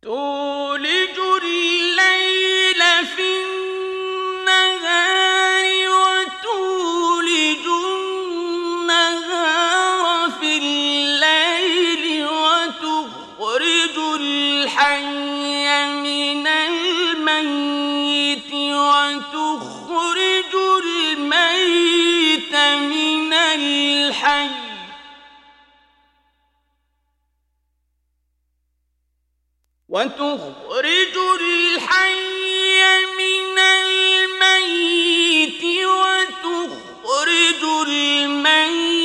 تولج الليل في النهار وتولج النهار في الليل وتخرج الحي من الميت وتخرج الميت من الحي وتخرج الحي من الميت وتخرج الميت